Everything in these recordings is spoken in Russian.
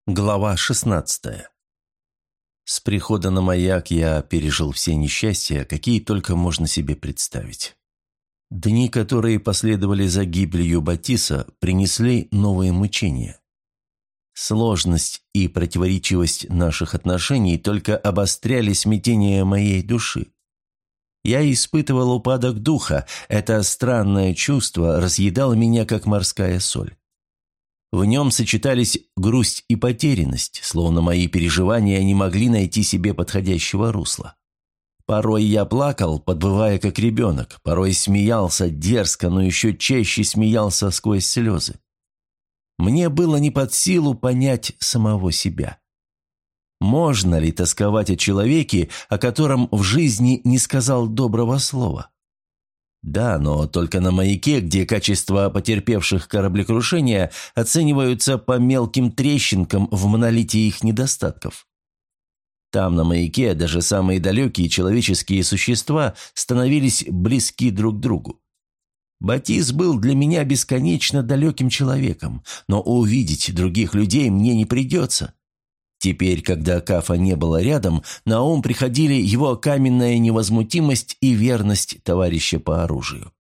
Глава 16. С прихода на маяк я пережил все несчастья, какие только можно себе представить. Дни, которые последовали за гибелью Батиса, принесли новые мучения. Сложность и противоречивость наших отношений только обостряли смятение моей души. Я испытывал упадок духа, это странное чувство разъедало меня, как морская соль. В нем сочетались грусть и потерянность, словно мои переживания не могли найти себе подходящего русла. Порой я плакал, подвывая как ребенок, порой смеялся дерзко, но еще чаще смеялся сквозь слезы. Мне было не под силу понять самого себя. Можно ли тосковать о человеке, о котором в жизни не сказал доброго слова? Да, но только на маяке, где качества потерпевших кораблекрушения оцениваются по мелким трещинкам в монолите их недостатков. Там, на маяке, даже самые далекие человеческие существа становились близки друг к другу. Батис был для меня бесконечно далеким человеком, но увидеть других людей мне не придется. Теперь, когда Кафа не было рядом, на ум приходили его каменная невозмутимость и верность товарища по оружию.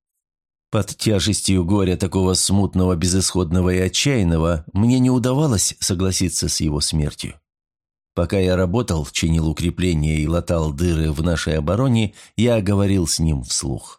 Под тяжестью горя такого смутного, безысходного и отчаянного мне не удавалось согласиться с его смертью. Пока я работал, чинил укрепления и латал дыры в нашей обороне, я говорил с ним вслух.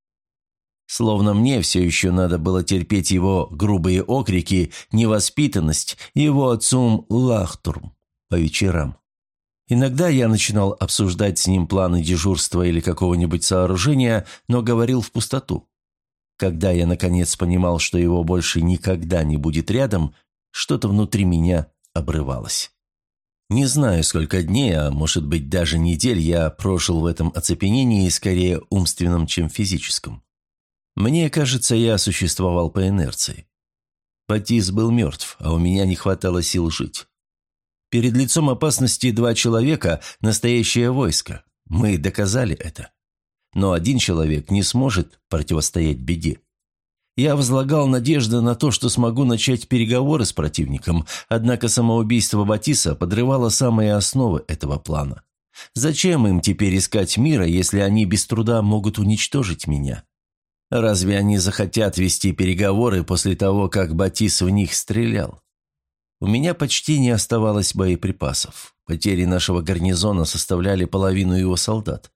Словно мне все еще надо было терпеть его грубые окрики, невоспитанность, его отцом лахтурм по вечерам. Иногда я начинал обсуждать с ним планы дежурства или какого-нибудь сооружения, но говорил в пустоту. Когда я, наконец, понимал, что его больше никогда не будет рядом, что-то внутри меня обрывалось. Не знаю, сколько дней, а может быть даже недель я прожил в этом оцепенении, скорее умственном, чем физическом. Мне кажется, я существовал по инерции. Батис был мертв, а у меня не хватало сил жить. Перед лицом опасности два человека – настоящее войско. Мы доказали это. Но один человек не сможет противостоять беде. Я возлагал надежды на то, что смогу начать переговоры с противником, однако самоубийство Батиса подрывало самые основы этого плана. Зачем им теперь искать мира, если они без труда могут уничтожить меня? Разве они захотят вести переговоры после того, как Батис в них стрелял? У меня почти не оставалось боеприпасов. Потери нашего гарнизона составляли половину его солдат.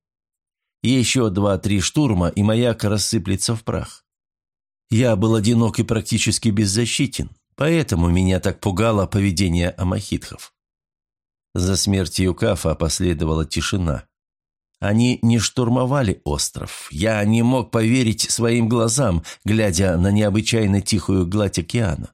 Еще 2-3 штурма, и маяк рассыплется в прах. Я был одинок и практически беззащитен, поэтому меня так пугало поведение амахитхов. За смертью Кафа последовала тишина. Они не штурмовали остров. Я не мог поверить своим глазам, глядя на необычайно тихую гладь океана.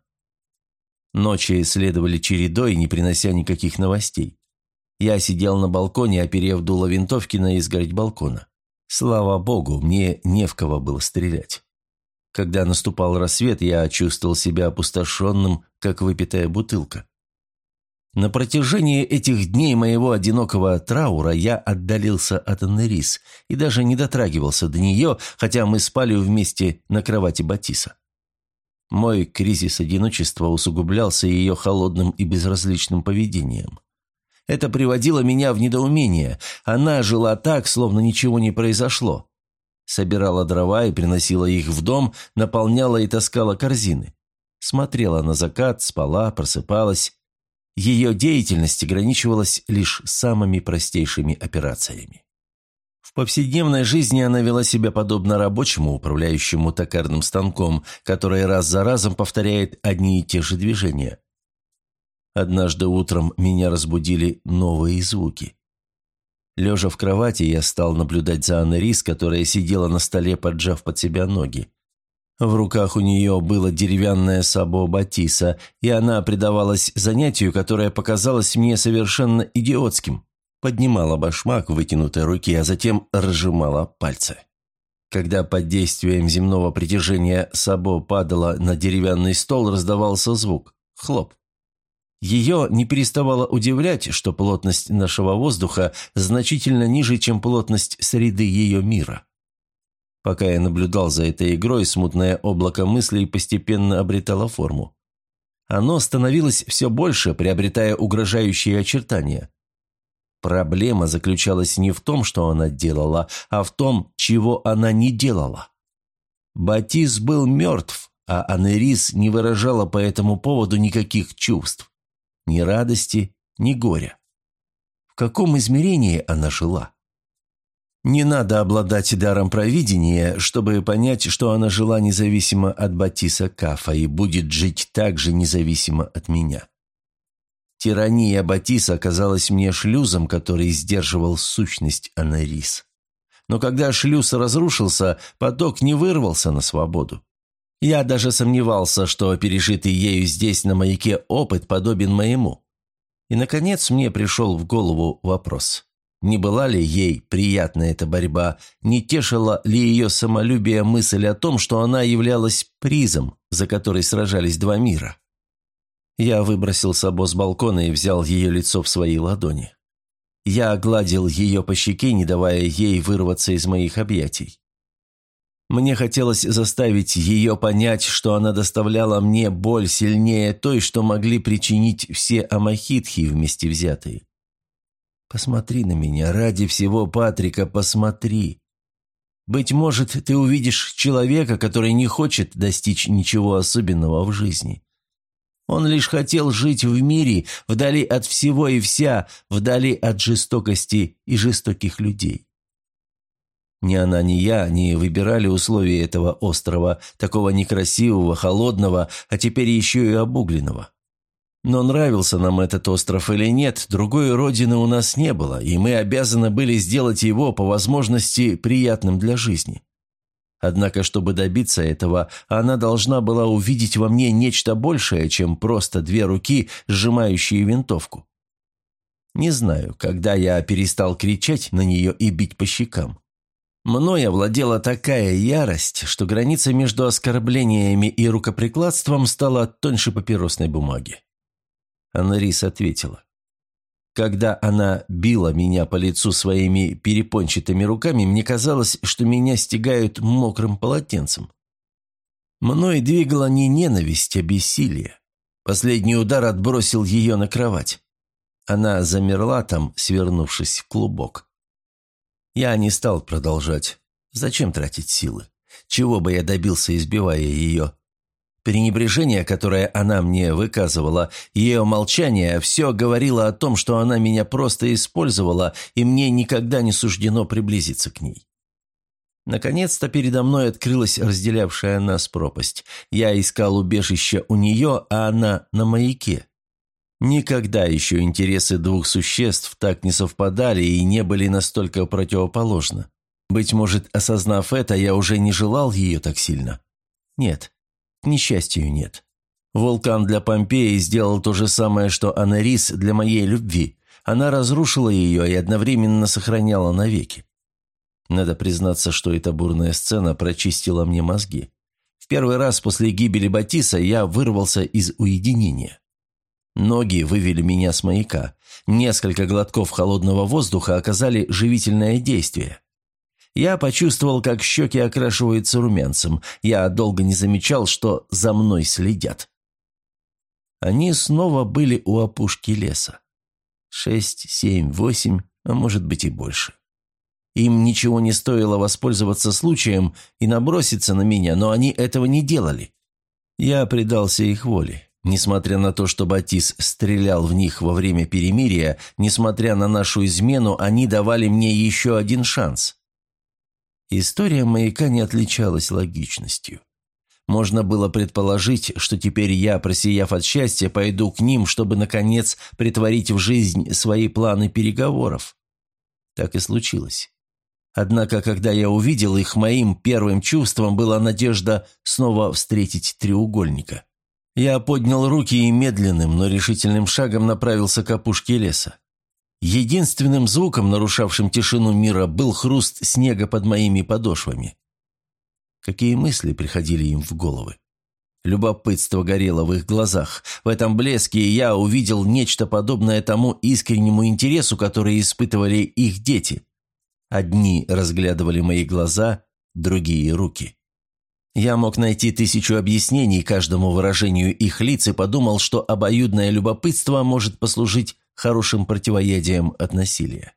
Ночи следовали чередой, не принося никаких новостей. Я сидел на балконе, оперев дуло винтовки на изгородь балкона. Слава богу, мне не в кого было стрелять. Когда наступал рассвет, я чувствовал себя опустошенным, как выпитая бутылка. На протяжении этих дней моего одинокого траура я отдалился от Аннерис и даже не дотрагивался до нее, хотя мы спали вместе на кровати Батиса. Мой кризис одиночества усугублялся ее холодным и безразличным поведением. Это приводило меня в недоумение. Она жила так, словно ничего не произошло. Собирала дрова и приносила их в дом, наполняла и таскала корзины. Смотрела на закат, спала, просыпалась. Ее деятельность ограничивалась лишь самыми простейшими операциями. В повседневной жизни она вела себя подобно рабочему, управляющему токарным станком, который раз за разом повторяет одни и те же движения. Однажды утром меня разбудили новые звуки. Лежа в кровати, я стал наблюдать за Аннерис, которая сидела на столе, поджав под себя ноги. В руках у нее было деревянное сабо Батиса, и она предавалась занятию, которое показалось мне совершенно идиотским. Поднимала башмак в вытянутой руке, а затем разжимала пальцы. Когда под действием земного притяжения сабо падала на деревянный стол, раздавался звук – хлоп. Ее не переставало удивлять, что плотность нашего воздуха значительно ниже, чем плотность среды ее мира. Пока я наблюдал за этой игрой, смутное облако мыслей постепенно обретало форму. Оно становилось все больше, приобретая угрожающие очертания. Проблема заключалась не в том, что она делала, а в том, чего она не делала. Батис был мертв, а Анерис не выражала по этому поводу никаких чувств. Ни радости, ни горя. В каком измерении она жила? Не надо обладать даром провидения, чтобы понять, что она жила независимо от Батиса Кафа и будет жить так же независимо от меня. Тирания Батиса оказалась мне шлюзом, который сдерживал сущность Анерис. Но когда шлюз разрушился, поток не вырвался на свободу. Я даже сомневался, что пережитый ею здесь на маяке опыт подобен моему. И, наконец, мне пришел в голову вопрос. Не была ли ей приятна эта борьба, не тешила ли ее самолюбие мысль о том, что она являлась призом, за который сражались два мира? Я выбросил Сабо с балкона и взял ее лицо в свои ладони. Я огладил ее по щеке, не давая ей вырваться из моих объятий. Мне хотелось заставить ее понять, что она доставляла мне боль сильнее той, что могли причинить все амахитхи вместе взятые. «Посмотри на меня, ради всего, Патрика, посмотри. Быть может, ты увидишь человека, который не хочет достичь ничего особенного в жизни. Он лишь хотел жить в мире, вдали от всего и вся, вдали от жестокости и жестоких людей. Ни она, ни я не выбирали условия этого острова, такого некрасивого, холодного, а теперь еще и обугленного. Но нравился нам этот остров или нет, другой родины у нас не было, и мы обязаны были сделать его, по возможности, приятным для жизни. Однако, чтобы добиться этого, она должна была увидеть во мне нечто большее, чем просто две руки, сжимающие винтовку. Не знаю, когда я перестал кричать на нее и бить по щекам. Мной овладела такая ярость, что граница между оскорблениями и рукоприкладством стала тоньше папиросной бумаги. Анерис ответила. Когда она била меня по лицу своими перепончатыми руками, мне казалось, что меня стягают мокрым полотенцем. Мной двигала не ненависть, а бессилие. Последний удар отбросил ее на кровать. Она замерла там, свернувшись в клубок. Я не стал продолжать. Зачем тратить силы? Чего бы я добился, избивая ее? Пренебрежение, которое она мне выказывала, ее молчание, все говорило о том, что она меня просто использовала, и мне никогда не суждено приблизиться к ней. Наконец-то передо мной открылась разделявшая нас пропасть. Я искал убежища у нее, а она на маяке. Никогда еще интересы двух существ так не совпадали и не были настолько противоположны. Быть может, осознав это, я уже не желал ее так сильно? Нет. К несчастью, нет. Вулкан для Помпеи сделал то же самое, что Анерис для моей любви. Она разрушила ее и одновременно сохраняла навеки. Надо признаться, что эта бурная сцена прочистила мне мозги. В первый раз после гибели Батиса я вырвался из уединения. Ноги вывели меня с маяка. Несколько глотков холодного воздуха оказали живительное действие. Я почувствовал, как щеки окрашиваются румянцем. Я долго не замечал, что за мной следят. Они снова были у опушки леса. 6, 7, 8, а может быть и больше. Им ничего не стоило воспользоваться случаем и наброситься на меня, но они этого не делали. Я предался их воле. Несмотря на то, что Батис стрелял в них во время перемирия, несмотря на нашу измену, они давали мне еще один шанс. История маяка не отличалась логичностью. Можно было предположить, что теперь я, просияв от счастья, пойду к ним, чтобы, наконец, претворить в жизнь свои планы переговоров. Так и случилось. Однако, когда я увидел их, моим первым чувством была надежда снова встретить треугольника. Я поднял руки и медленным, но решительным шагом направился к опушке леса. Единственным звуком, нарушавшим тишину мира, был хруст снега под моими подошвами. Какие мысли приходили им в головы? Любопытство горело в их глазах. В этом блеске я увидел нечто подобное тому искреннему интересу, который испытывали их дети. Одни разглядывали мои глаза, другие – руки. Я мог найти 1000 объяснений каждому выражению их лиц и подумал, что обоюдное любопытство может послужить хорошим противоядием от насилия.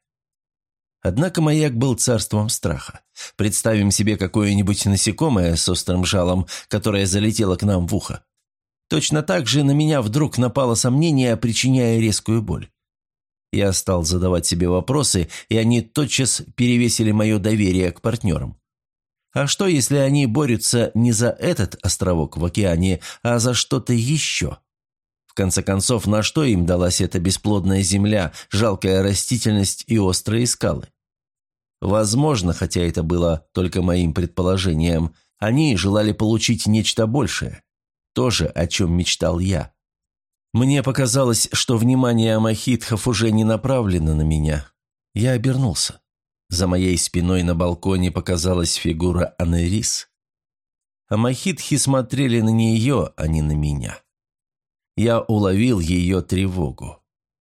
Однако маяк был царством страха. Представим себе какое-нибудь насекомое с острым жалом, которое залетело к нам в ухо. Точно так же на меня вдруг напало сомнение, причиняя резкую боль. Я стал задавать себе вопросы, и они тотчас перевесили мое доверие к партнерам. А что, если они борются не за этот островок в океане, а за что-то еще? В конце концов, на что им далась эта бесплодная земля, жалкая растительность и острые скалы? Возможно, хотя это было только моим предположением, они желали получить нечто большее. То же, о чем мечтал я. Мне показалось, что внимание амахитхов уже не направлено на меня. Я обернулся. За моей спиной на балконе показалась фигура Анерис. Амахитхи смотрели на нее, а не на меня. Я уловил ее тревогу.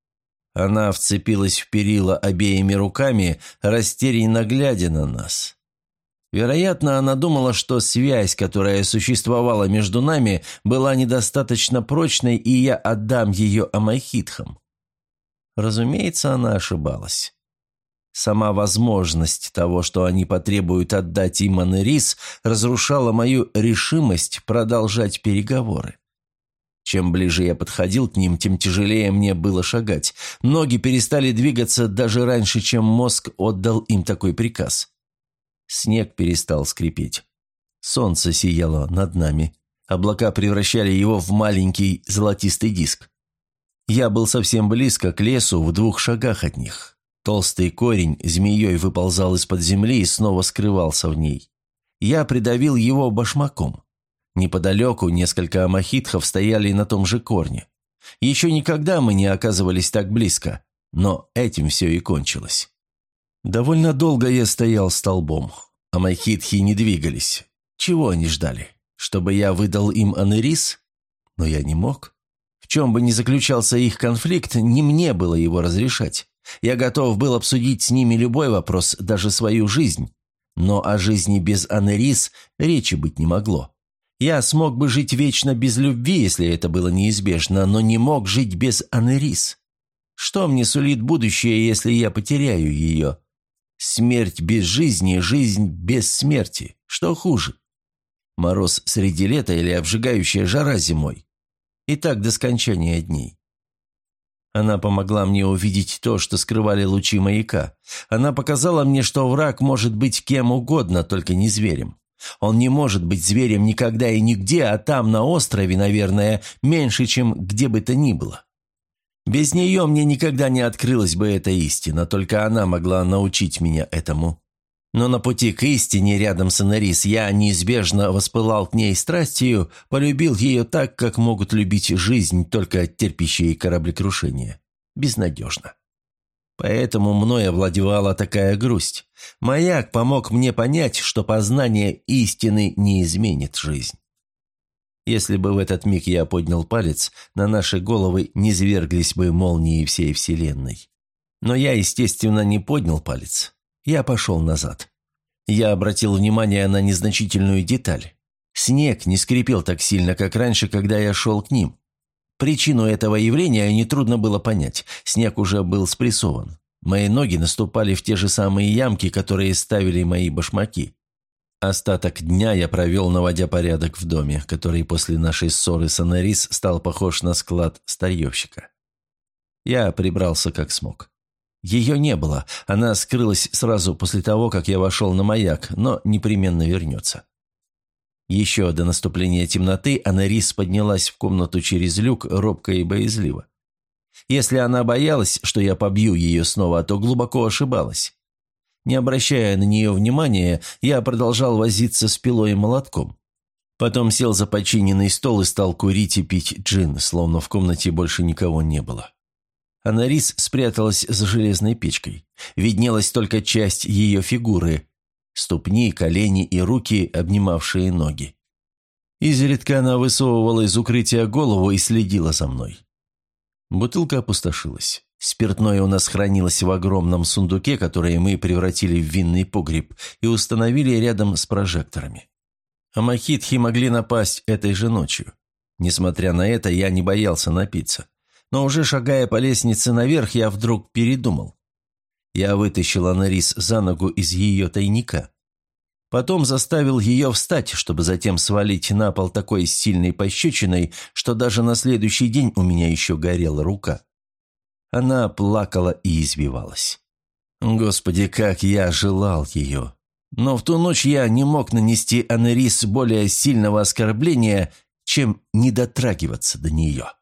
Она вцепилась в перила обеими руками, растерянно глядя на нас. Вероятно, она думала, что связь, которая существовала между нами, была недостаточно прочной, и я отдам ее амахитхам. Разумеется, она ошибалась. Сама возможность того, что они потребуют отдать им Анерис, разрушала мою решимость продолжать переговоры. Чем ближе я подходил к ним, тем тяжелее мне было шагать. Ноги перестали двигаться даже раньше, чем мозг отдал им такой приказ. Снег перестал скрипеть. Солнце сияло над нами. Облака превращали его в маленький золотистый диск. Я был совсем близко к лесу, в 2 шагах от них. Толстый корень змеей выползал из-под земли и снова скрывался в ней. Я придавил его башмаком. Неподалеку несколько амахитхов стояли на том же корне. Еще никогда мы не оказывались так близко, но этим все и кончилось. Довольно долго я стоял столбом. Амахитхи не двигались. Чего они ждали? Чтобы я выдал им Анерис? Но я не мог. В чем бы ни заключался их конфликт, не мне было его разрешать. Я готов был обсудить с ними любой вопрос, даже свою жизнь. Но о жизни без Анерис речи быть не могло. Я смог бы жить вечно без любви, если это было неизбежно, но не мог жить без Анерис. Что мне сулит будущее, если я потеряю ее? Смерть без жизни, жизнь без смерти. Что хуже? Мороз среди лета или обжигающая жара зимой? И так до скончания дней. Она помогла мне увидеть то, что скрывали лучи маяка. Она показала мне, что враг может быть кем угодно, только не зверем. Он не может быть зверем никогда и нигде, а там, на острове, наверное, меньше, чем где бы то ни было. Без нее мне никогда не открылась бы эта истина, только она могла научить меня этому. Но на пути к истине рядом с Анерис я неизбежно воспылал к ней страстью, полюбил ее так, как могут любить жизнь только терпящие кораблекрушение. Безнадежно. Поэтому мной овладевала такая грусть. Маяк помог мне понять, что познание истины не изменит жизнь. Если бы в этот миг я поднял палец, на наши головы низверглись бы молнии всей вселенной. Но я, естественно, не поднял палец. Я пошел назад. Я обратил внимание на незначительную деталь. Снег не скрипел так сильно, как раньше, когда я шел к ним. Причину этого явления нетрудно было понять. Снег уже был спрессован. Мои ноги наступали в те же самые ямки, которые ставили мои башмаки. Остаток дня я провел, наводя порядок в доме, который после нашей ссоры с Анерис стал похож на склад старьевщика. Я прибрался как смог. Ее не было, она скрылась сразу после того, как я вошел на маяк, но непременно вернется. Еще до наступления темноты Анерис поднялась в комнату через люк, робко и боязливо. Если она боялась, что я побью ее снова, то глубоко ошибалась. Не обращая на нее внимания, я продолжал возиться с пилой и молотком. Потом сел за починенный стол и стал курить и пить джин, словно в комнате больше никого не было. Анерис спряталась за железной печкой. Виднелась только часть ее фигуры – ступни, колени и руки, обнимавшие ноги. Изредка она высовывала из укрытия голову и следила за мной. Бутылка опустошилась. Спиртное у нас хранилось в огромном сундуке, который мы превратили в винный погреб и установили рядом с прожекторами. Амахитхи могли напасть этой же ночью. Несмотря на это, я не боялся напиться. Но уже шагая по лестнице наверх, я вдруг передумал. Я вытащил Анерис за ногу из ее тайника. Потом заставил ее встать, чтобы затем свалить на пол такой сильной пощечиной, что даже на следующий день у меня еще горела рука. Она плакала и извивалась. Господи, как я желал ее! Но в ту ночь я не мог нанести Анерис более сильного оскорбления, чем не дотрагиваться до нее.